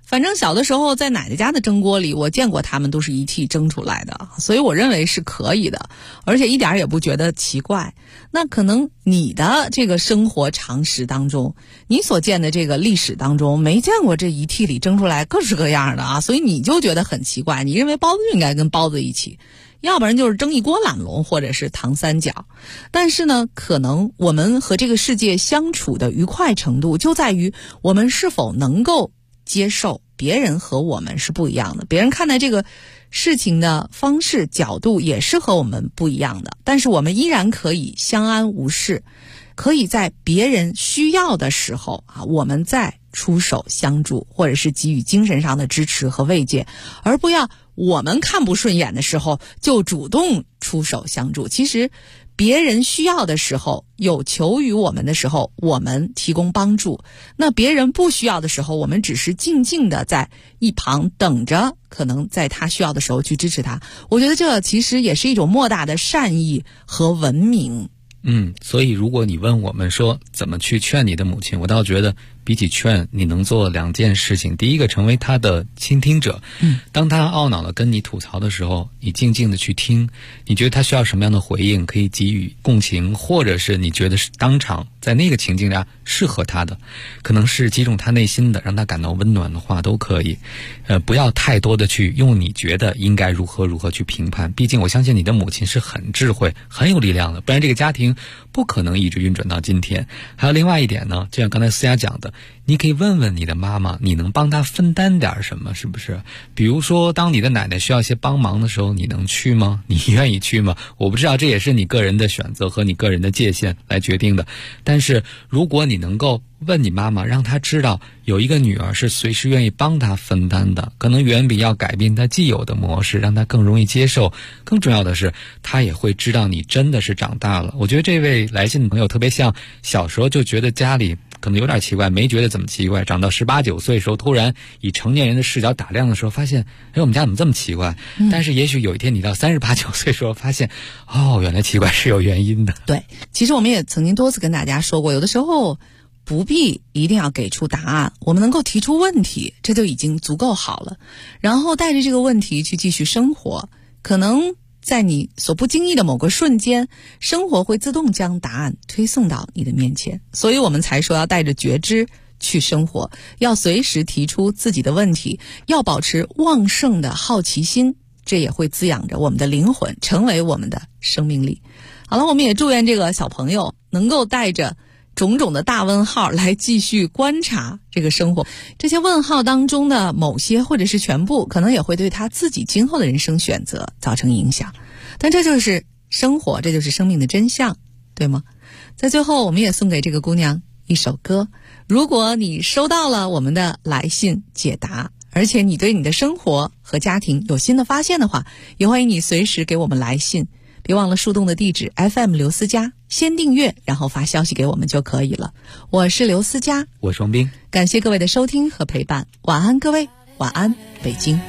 反正小的时候在奶奶家的蒸锅里，我见过他们都是一屉蒸出来的，所以我认为是可以的，而且一点也不觉得奇怪。那可能你的这个生活常识当中，你所见的这个历史当中，没见过这一屉里蒸出来各式各样的啊，所以你就觉得很奇怪，你认为包子就应该跟包子一起，要不然就是蒸一锅懒龙或者是糖三角。但是呢，可能我们和这个世界相处的愉快程度就在于我们是否能够接受别人和我们是不一样的，别人看待这个事情的方式角度也是和我们不一样的，但是我们依然可以相安无事，可以在别人需要的时候啊，我们再出手相助，或者是给予精神上的支持和慰藉，而不要我们看不顺眼的时候就主动出手相助。其实别人需要的时候，有求于我们的时候，我们提供帮助，那别人不需要的时候，我们只是静静的在一旁等着，可能在他需要的时候去支持他。我觉得这其实也是一种莫大的善意和文明。 所以如果你问我们说怎么去劝你的母亲，我倒觉得比起劝，你能做2件事情。第一个，成为她的倾听者。当她懊恼的跟你吐槽的时候，你静静的去听，你觉得她需要什么样的回应，可以给予共情，或者是你觉得是当场在那个情境下适合她的，可能是击中她内心的，让她感到温暖的话都可以。不要太多的去用你觉得应该如何去评判，毕竟我相信你的母亲是很智慧很有力量的，不然这个家庭不可能一直运转到今天。还有另外一点呢，就像刚才思雅讲的，你可以问问你的妈妈，你能帮她分担点什么，是不是？比如说当你的奶奶需要一些帮忙的时候，你能去吗？你愿意去吗？我不知道，这也是你个人的选择和你个人的界限来决定的。但是如果你能够问你妈妈，让她知道有一个女儿是随时愿意帮她分担的，可能远比要改变她既有的模式让她更容易接受。更重要的是，她也会知道你真的是长大了。我觉得这位来信的朋友特别像小时候就觉得家里可能有点奇怪，没觉得怎么奇怪，长到18、19岁的时候，突然以成年人的视角打量的时候，发现我们家怎么这么奇怪。但是也许有一天你到38、9岁的时候，发现原来奇怪是有原因的。 对，其实我们也曾经多次跟大家说过，有的时候不必一定要给出答案，我们能够提出问题，这就已经足够好了。然后带着这个问题去继续生活，可能在你所不经意的某个瞬间，生活会自动将答案推送到你的面前。所以我们才说要带着觉知去生活，要随时提出自己的问题，要保持旺盛的好奇心，这也会滋养着我们的灵魂，成为我们的生命力。好了，我们也祝愿这个小朋友能够带着种种的大问号来继续观察这个生活，这些问号当中的某些或者是全部，可能也会对他自己今后的人生选择造成影响。但这就是生活，这就是生命的真相，对吗？在最后，我们也送给这个姑娘一首歌。如果你收到了我们的来信解答，而且你对你的生活和家庭有新的发现的话，也欢迎你随时给我们来信。别忘了树洞的地址 FM 刘思佳，先订阅然后发消息给我们就可以了。我是刘思佳， 我双冰， 感谢各位的收听和陪伴，晚安各位，晚安北京。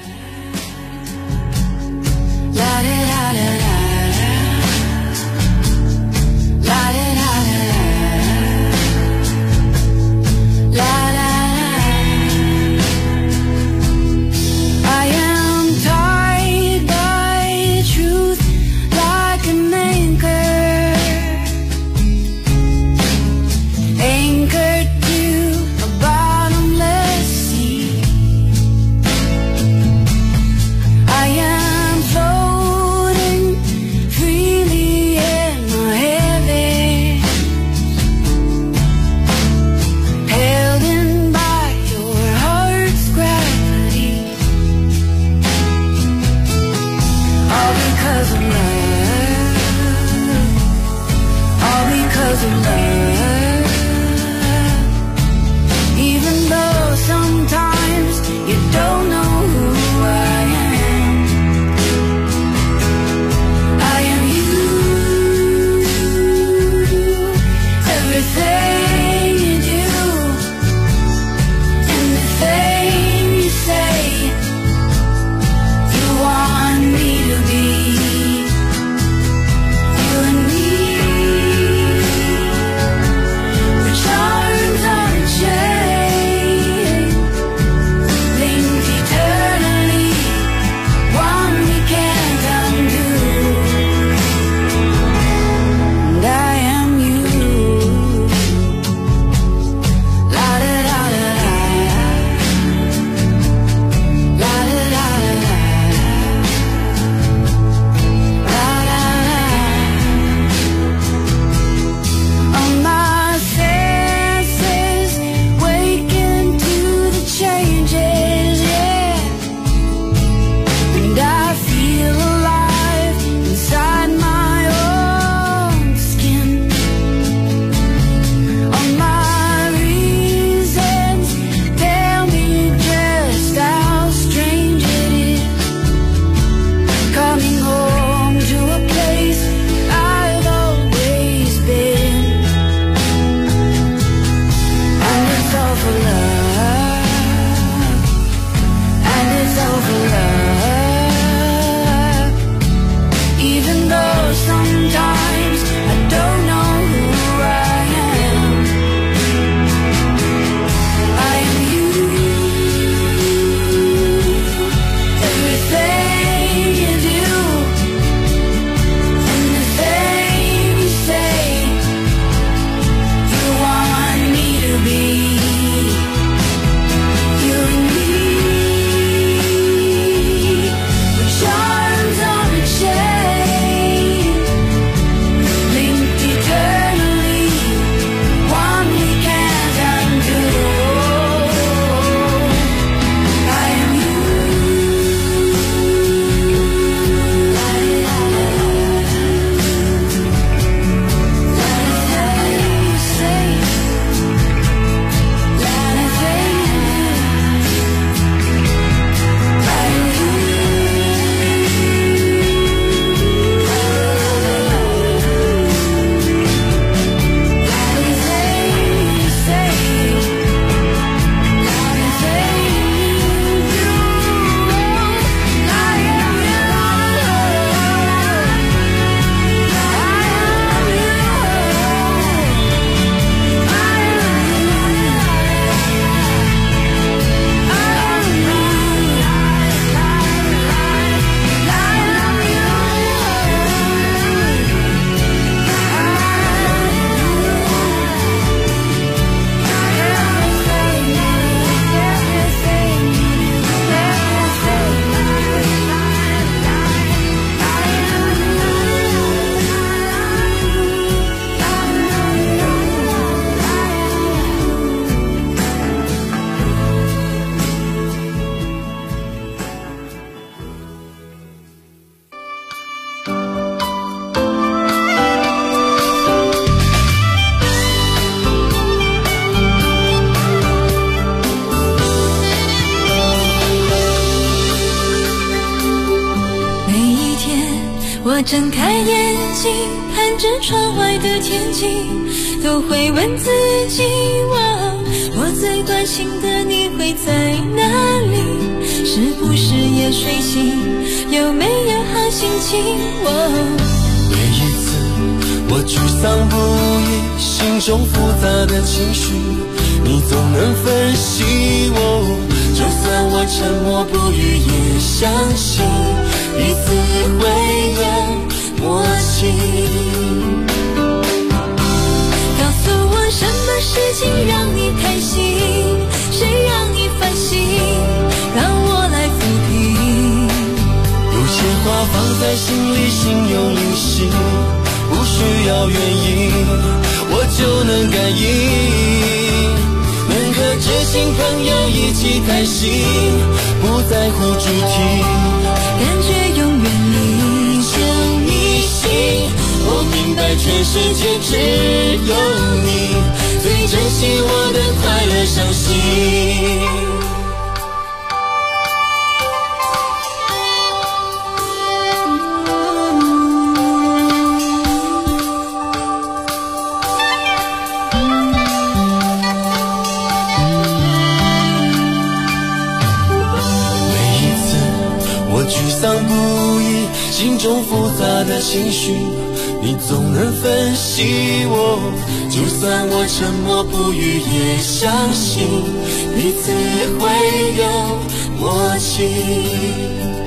我睁开眼睛，看着窗外的天气，都会问自己，我最关心的你会在哪里？是不是也睡醒？有没有好心情？ 每一次我沮丧不已，心中复杂的情绪，你总能分析我。就算我沉默不语，也相信彼此会有默契。 告诉我什么事情让你开心，谁让你烦心，让我来抚平。 有些话放在心里，心有灵犀，不需要原因，我就能感应。能和知心朋友一起开心，不在乎主题， 感觉永远你就你心。我明白全世界只有你最珍惜我的快乐伤心。不已，心中复杂的情绪，你总能分析我。就算我沉默不语，也相信彼此会有默契。